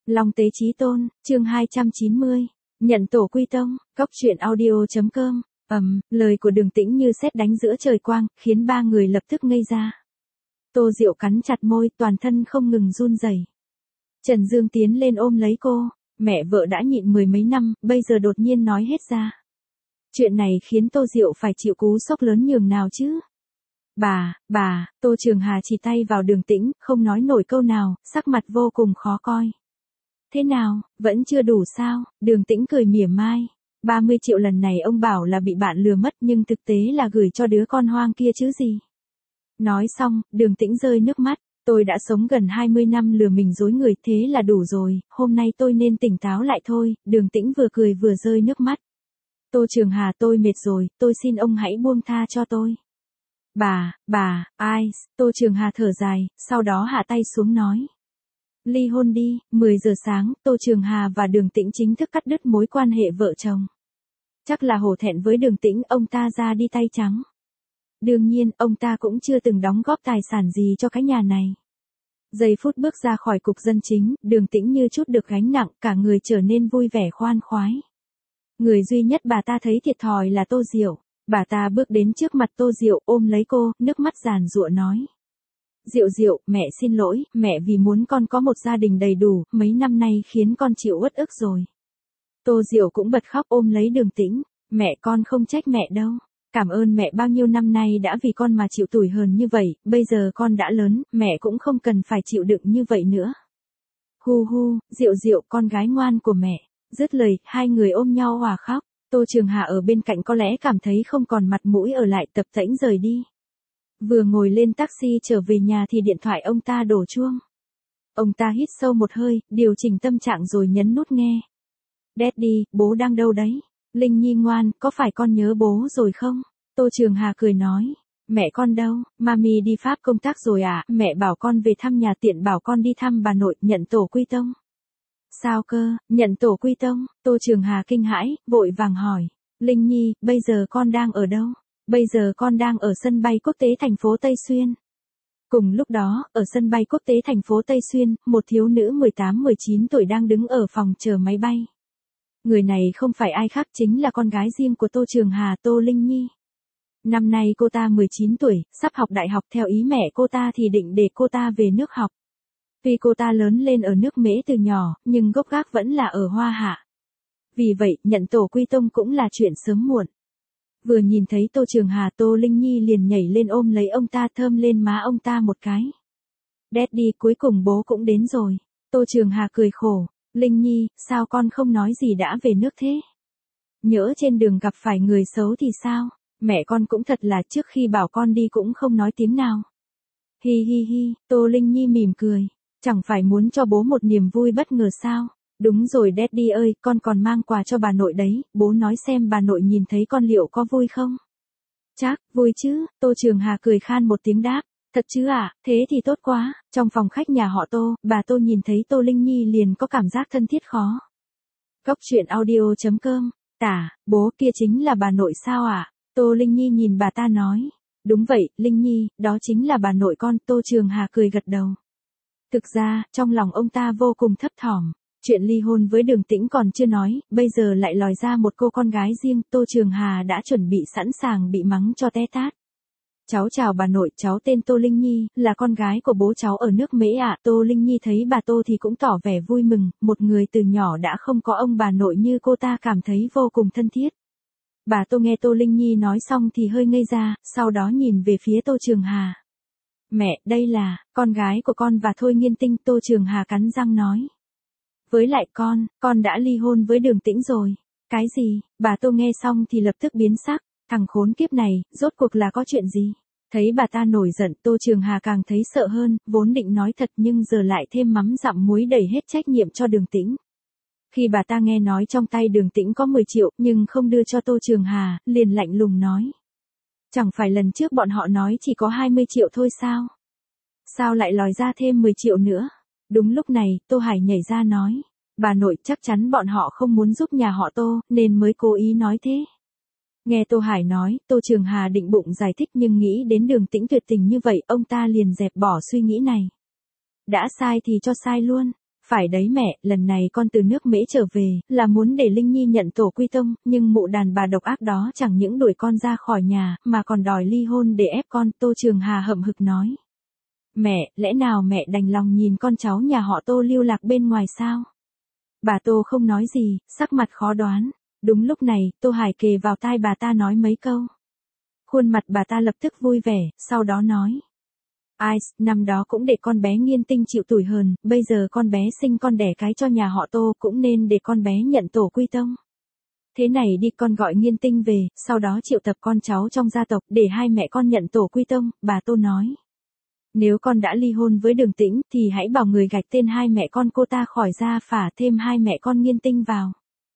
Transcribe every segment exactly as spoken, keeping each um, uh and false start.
Long Tế Chí Tôn, chương hai trăm chín mươi. Nhận tổ quy tông, cốc truyện audio chấm com. Ầm, lời của Đường Tĩnh như sét đánh giữa trời quang, khiến ba người lập tức ngây ra. Tô Diệu cắn chặt môi, toàn thân không ngừng run rẩy. Trần Dương tiến lên ôm lấy cô, mẹ vợ đã nhịn mười mấy năm, bây giờ đột nhiên nói hết ra. Chuyện này khiến Tô Diệu phải chịu cú sốc lớn nhường nào chứ. Bà, bà, Tô Trường Hà chỉ tay vào Đường Tĩnh, không nói nổi câu nào, sắc mặt vô cùng khó coi. Thế nào, vẫn chưa đủ sao? Đường Tĩnh cười mỉa mai. ba mươi triệu lần này ông bảo là bị bạn lừa mất nhưng thực tế là gửi cho đứa con hoang kia chứ gì. Nói xong, Đường Tĩnh rơi nước mắt. Tôi đã sống gần hai mươi năm lừa mình dối người, thế là đủ rồi, hôm nay tôi nên tỉnh táo lại thôi. Đường Tĩnh vừa cười vừa rơi nước mắt. Tô Trường Hà, tôi mệt rồi, tôi xin ông hãy buông tha cho tôi. Bà, bà, ai, Tô Trường Hà thở dài, sau đó hạ tay xuống nói. Ly hôn đi. Mười giờ sáng, Tô Trường Hà và Đường Tĩnh chính thức cắt đứt mối quan hệ vợ chồng. Chắc là hổ thẹn với Đường Tĩnh, ông ta ra đi tay trắng. Đương nhiên, ông ta cũng chưa từng đóng góp tài sản gì cho cái nhà này. Giây phút bước ra khỏi cục dân chính, Đường Tĩnh như chút được gánh nặng, cả người trở nên vui vẻ khoan khoái. Người duy nhất bà ta thấy thiệt thòi là Tô Diệu. Bà ta bước đến trước mặt Tô Diệu, ôm lấy cô, nước mắt giàn giụa nói. Diệu Diệu, mẹ xin lỗi, mẹ vì muốn con có một gia đình đầy đủ, mấy năm nay khiến con chịu uất ức rồi. Tô Diệu cũng bật khóc ôm lấy Đường Tĩnh. Mẹ, con không trách mẹ đâu. Cảm ơn mẹ bao nhiêu năm nay đã vì con mà chịu tủi hờn như vậy, bây giờ con đã lớn, mẹ cũng không cần phải chịu đựng như vậy nữa. Hu hu, Diệu Diệu, con gái ngoan của mẹ. Dứt lời, hai người ôm nhau hòa khóc. Tô Trường Hà ở bên cạnh có lẽ cảm thấy không còn mặt mũi ở lại, tập tễnh rời đi. Vừa ngồi lên taxi trở về nhà thì điện thoại ông ta đổ chuông. Ông ta hít sâu một hơi, điều chỉnh tâm trạng rồi nhấn nút nghe. Daddy, bố đang đâu đấy? Linh Nhi ngoan, có phải con nhớ bố rồi không? Tô Trường Hà cười nói. Mẹ con đâu? Mami đi Pháp công tác rồi à? Mẹ bảo con về thăm nhà, tiện bảo con đi thăm bà nội, nhận tổ quy tông. Sao cơ, nhận tổ quy tông? Tô Trường Hà kinh hãi, vội vàng hỏi. Linh Nhi, bây giờ con đang ở đâu? Bây giờ con đang ở sân bay quốc tế thành phố Tây Xuyên. Cùng lúc đó, ở sân bay quốc tế thành phố Tây Xuyên, một thiếu nữ mười tám mười chín tuổi đang đứng ở phòng chờ máy bay. Người này không phải ai khác, chính là con gái riêng của Tô Trường Hà, Tô Linh Nhi. Năm nay cô ta mười chín tuổi, sắp học đại học, theo ý mẹ cô ta thì định để cô ta về nước học. Vì cô ta lớn lên ở nước Mễ từ nhỏ, nhưng gốc gác vẫn là ở Hoa Hạ. Vì vậy, nhận tổ quy tông cũng là chuyện sớm muộn. Vừa nhìn thấy Tô Trường Hà, Tô Linh Nhi liền nhảy lên ôm lấy ông ta, thơm lên má ông ta một cái. Daddy, cuối cùng bố cũng đến rồi. Tô Trường Hà cười khổ. Linh Nhi, sao con không nói gì đã về nước thế? Nhỡ trên đường gặp phải người xấu thì sao? Mẹ con cũng thật là, trước khi bảo con đi cũng không nói tiếng nào. Hi hi hi, Tô Linh Nhi mỉm cười. Chẳng phải muốn cho bố một niềm vui bất ngờ sao? Đúng rồi Daddy ơi, con còn mang quà cho bà nội đấy, bố nói xem bà nội nhìn thấy con liệu có vui không? Chắc, vui chứ, Tô Trường Hà cười khan một tiếng đáp. Thật chứ ạ, à, thế thì tốt quá. Trong phòng khách nhà họ Tô, bà Tô nhìn thấy Tô Linh Nhi liền có cảm giác thân thiết khó. Cốc truyện audio chấm com. Tả, bố kia chính là bà nội sao ạ? À? Tô Linh Nhi nhìn bà ta nói. Đúng vậy, Linh Nhi, đó chính là bà nội con. Tô Trường Hà cười gật đầu. Thực ra, trong lòng ông ta vô cùng thấp thỏm. Chuyện ly hôn với Đường Tĩnh còn chưa nói, bây giờ lại lòi ra một cô con gái riêng. Tô Trường Hà đã chuẩn bị sẵn sàng bị mắng cho té tát. Cháu chào bà nội, cháu tên Tô Linh Nhi, là con gái của bố cháu ở nước Mễ ạ. Tô Linh Nhi thấy bà Tô thì cũng tỏ vẻ vui mừng, một người từ nhỏ đã không có ông bà nội như cô ta cảm thấy vô cùng thân thiết. Bà Tô nghe Tô Linh Nhi nói xong thì hơi ngây ra, sau đó nhìn về phía Tô Trường Hà. Mẹ, đây là, con gái của con và Thôi Nghiên Tinh. Tô Trường Hà cắn răng nói. Với lại con, con đã ly hôn với Đường Tĩnh rồi. Cái gì? Bà Tô nghe xong thì lập tức biến sắc. Thằng khốn kiếp này, rốt cuộc là có chuyện gì? Thấy bà ta nổi giận, Tô Trường Hà càng thấy sợ hơn, vốn định nói thật nhưng giờ lại thêm mắm dặm muối đẩy hết trách nhiệm cho Đường Tĩnh. Khi bà ta nghe nói trong tay Đường Tĩnh có mười triệu nhưng không đưa cho Tô Trường Hà, liền lạnh lùng nói. Chẳng phải lần trước bọn họ nói chỉ có hai mươi triệu thôi sao? Sao lại lòi ra thêm mười triệu nữa? Đúng lúc này, Tô Hải nhảy ra nói. Bà nội, chắc chắn bọn họ không muốn giúp nhà họ Tô, nên mới cố ý nói thế. Nghe Tô Hải nói, Tô Trường Hà định bụng giải thích nhưng nghĩ đến Đường Tĩnh tuyệt tình như vậy, ông ta liền dẹp bỏ suy nghĩ này. Đã sai thì cho sai luôn. Phải đấy mẹ, lần này con từ nước Mễ trở về, là muốn để Linh Nhi nhận tổ quy tông, nhưng mụ đàn bà độc ác đó chẳng những đuổi con ra khỏi nhà, mà còn đòi ly hôn để ép con, Tô Trường Hà hậm hực nói. Mẹ, lẽ nào mẹ đành lòng nhìn con cháu nhà họ Tô lưu lạc bên ngoài sao? Bà Tô không nói gì, sắc mặt khó đoán. Đúng lúc này, Tô Hải kề vào tai bà ta nói mấy câu. Khuôn mặt bà ta lập tức vui vẻ, sau đó nói. Ai, năm đó cũng để con bé Nghiên Tinh chịu tủi hờn, bây giờ con bé sinh con đẻ cái cho nhà họ Tô cũng nên để con bé nhận tổ quy tông. Thế này đi, con gọi Nghiên Tinh về, sau đó triệu tập con cháu trong gia tộc để hai mẹ con nhận tổ quy tông, bà Tô nói. Nếu con đã ly hôn với Đường Tĩnh thì hãy bảo người gạch tên hai mẹ con cô ta khỏi gia phả thêm hai mẹ con Nghiên Tinh vào.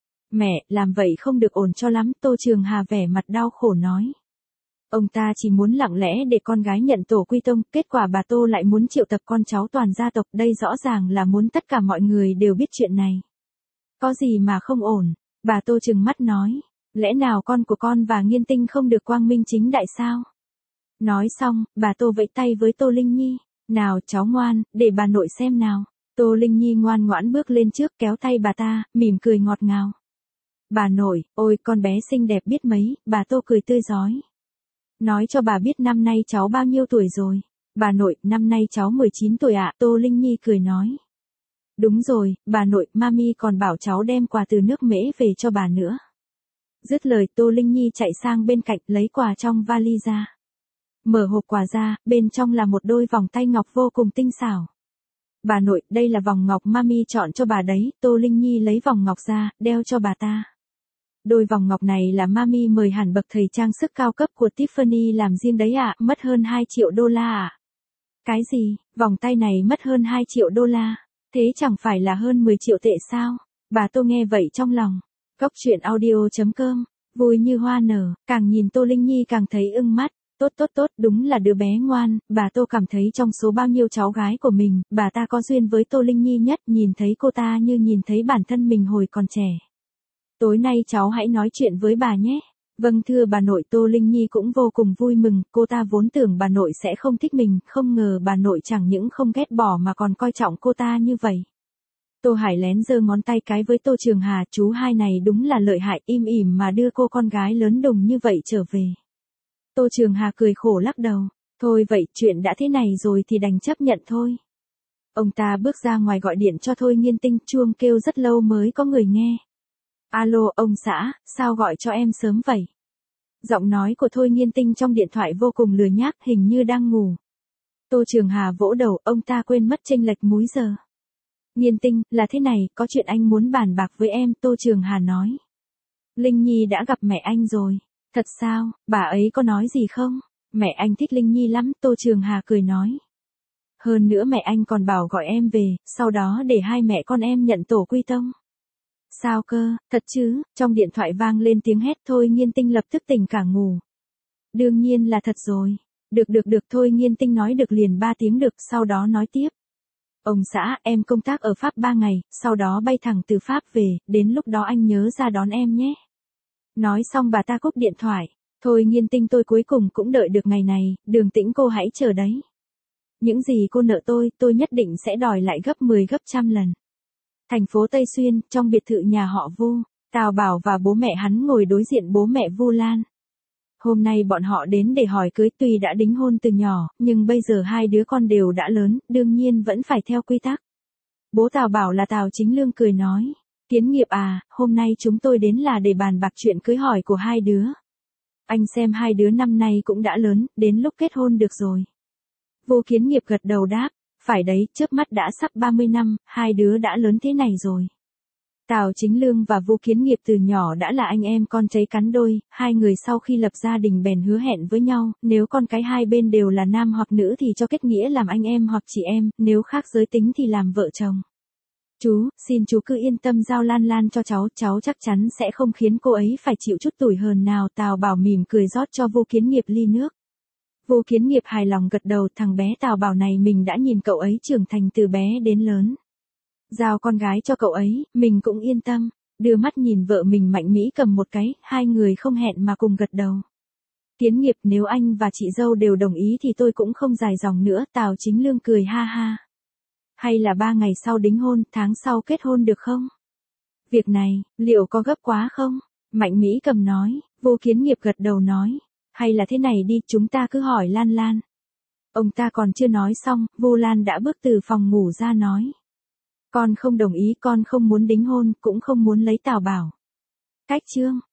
Mẹ, làm vậy không được ổn cho lắm, Tô Trường Hà vẻ mặt đau khổ nói. Ông ta chỉ muốn lặng lẽ để con gái nhận tổ quy tông, kết quả bà Tô lại muốn triệu tập con cháu toàn gia tộc, đây rõ ràng là muốn tất cả mọi người đều biết chuyện này. Có gì mà không ổn, bà Tô trừng mắt nói, lẽ nào con của con và Nghiên Tinh không được quang minh chính đại sao? Nói xong, bà Tô vẫy tay với Tô Linh Nhi, nào cháu ngoan, để bà nội xem nào. Tô Linh Nhi ngoan ngoãn bước lên trước kéo tay bà ta, mỉm cười ngọt ngào. Bà nội, ôi con bé xinh đẹp biết mấy, bà Tô cười tươi rói. Nói cho bà biết năm nay cháu bao nhiêu tuổi rồi. Bà nội, năm nay cháu mười chín tuổi ạ, Tô Linh Nhi cười nói. Đúng rồi, bà nội, mami còn bảo cháu đem quà từ nước Mễ về cho bà nữa. Dứt lời, Tô Linh Nhi chạy sang bên cạnh lấy quà trong vali ra. Mở hộp quà ra, bên trong là một đôi vòng tay ngọc vô cùng tinh xảo. Bà nội, đây là vòng ngọc mami chọn cho bà đấy, Tô Linh Nhi lấy vòng ngọc ra, đeo cho bà ta. Đôi vòng ngọc này là mami mời hẳn bậc thầy trang sức cao cấp của Tiffany làm riêng đấy ạ, mất hơn hai triệu đô la ạ. Cái gì, vòng tay này mất hơn hai triệu đô la, thế chẳng phải là hơn mười triệu tệ sao? Bà Tô nghe vậy trong lòng. Cốc truyện audio chấm com, vui như hoa nở, càng nhìn Tô Linh Nhi càng thấy ưng mắt. Tốt tốt tốt, đúng là đứa bé ngoan, bà Tô cảm thấy trong số bao nhiêu cháu gái của mình, bà ta có duyên với Tô Linh Nhi nhất, nhìn thấy cô ta như nhìn thấy bản thân mình hồi còn trẻ. Tối nay cháu hãy nói chuyện với bà nhé. Vâng thưa bà nội, Tô Linh Nhi cũng vô cùng vui mừng, cô ta vốn tưởng bà nội sẽ không thích mình, không ngờ bà nội chẳng những không ghét bỏ mà còn coi trọng cô ta như vậy. Tô Hải lén giơ ngón tay cái với Tô Trường Hà, chú hai này đúng là lợi hại, im ỉm mà đưa cô con gái lớn đùng như vậy trở về. Tô Trường Hà cười khổ lắc đầu, thôi vậy, chuyện đã thế này rồi thì đành chấp nhận thôi. Ông ta bước ra ngoài gọi điện cho Thôi Nghiên Tinh, chuông kêu rất lâu mới có người nghe. Alo, ông xã, sao gọi cho em sớm vậy? Giọng nói của Thôi Nghiên Tinh trong điện thoại vô cùng lười nhác, hình như đang ngủ. Tô Trường Hà vỗ đầu, ông ta quên mất chênh lệch múi giờ. Nghiên Tinh, là thế này, có chuyện anh muốn bàn bạc với em, Tô Trường Hà nói. Linh Nhi đã gặp mẹ anh rồi. Thật sao, bà ấy có nói gì không? Mẹ anh thích Linh Nhi lắm, Tô Trường Hà cười nói. Hơn nữa mẹ anh còn bảo gọi em về, sau đó để hai mẹ con em nhận tổ quy tông. Sao cơ, thật chứ, trong điện thoại vang lên tiếng hét. Thôi Nghiên Tinh lập tức tỉnh cả ngủ. Đương nhiên là thật rồi. Được được được, Thôi Nghiên Tinh nói được liền ba tiếng được, sau đó nói tiếp. Ông xã, em công tác ở Pháp ba ngày, sau đó bay thẳng từ Pháp về, đến lúc đó anh nhớ ra đón em nhé. Nói xong bà ta cúp điện thoại. Thôi Nghiên Tinh, tôi cuối cùng cũng đợi được ngày này, Đường Tĩnh cô hãy chờ đấy. Những gì cô nợ tôi, tôi nhất định sẽ đòi lại gấp mười gấp trăm lần. Thành phố Tây Xuyên, trong biệt thự nhà họ Vu, Tào Bảo và bố mẹ hắn ngồi đối diện bố mẹ Vu Lan. Hôm nay bọn họ đến để hỏi cưới, tuy đã đính hôn từ nhỏ, nhưng bây giờ hai đứa con đều đã lớn, đương nhiên vẫn phải theo quy tắc. Bố Tào Bảo là Tào Chính Lương cười nói. Kiến Nghiệp à, hôm nay chúng tôi đến là để bàn bạc chuyện cưới hỏi của hai đứa. Anh xem hai đứa năm nay cũng đã lớn, đến lúc kết hôn được rồi. Vô Kiến Nghiệp gật đầu đáp, phải đấy, chớp mắt đã sắp ba mươi năm, hai đứa đã lớn thế này rồi. Tào Chính Lương và Vô Kiến Nghiệp từ nhỏ đã là anh em con cháy cắn đôi, hai người sau khi lập gia đình bèn hứa hẹn với nhau, nếu con cái hai bên đều là nam hoặc nữ thì cho kết nghĩa làm anh em hoặc chị em, nếu khác giới tính thì làm vợ chồng. Chú, xin chú cứ yên tâm giao Lan Lan cho cháu, cháu chắc chắn sẽ không khiến cô ấy phải chịu chút tủi hờn nào. Tào Bảo mỉm cười rót cho Vô Kiến Nghiệp ly nước. Vô Kiến Nghiệp hài lòng gật đầu, thằng bé Tào Bảo này mình đã nhìn cậu ấy trưởng thành từ bé đến lớn. Giao con gái cho cậu ấy, mình cũng yên tâm. Đưa mắt nhìn vợ mình mạnh mẽ cầm một cái, hai người không hẹn mà cùng gật đầu. Kiến Nghiệp, nếu anh và chị dâu đều đồng ý thì tôi cũng không dài dòng nữa, Tào Chính Lương cười ha ha. Hay là ba ngày sau đính hôn, tháng sau kết hôn được không? Việc này, liệu có gấp quá không? Mạnh Mỹ Cầm nói, Vô Kiến Nghiệp gật đầu nói. Hay là thế này đi, chúng ta cứ hỏi Lan Lan. Ông ta còn chưa nói xong, Vu Lan đã bước từ phòng ngủ ra nói. Con không đồng ý, con không muốn đính hôn, cũng không muốn lấy Tào Bảo. Cách chương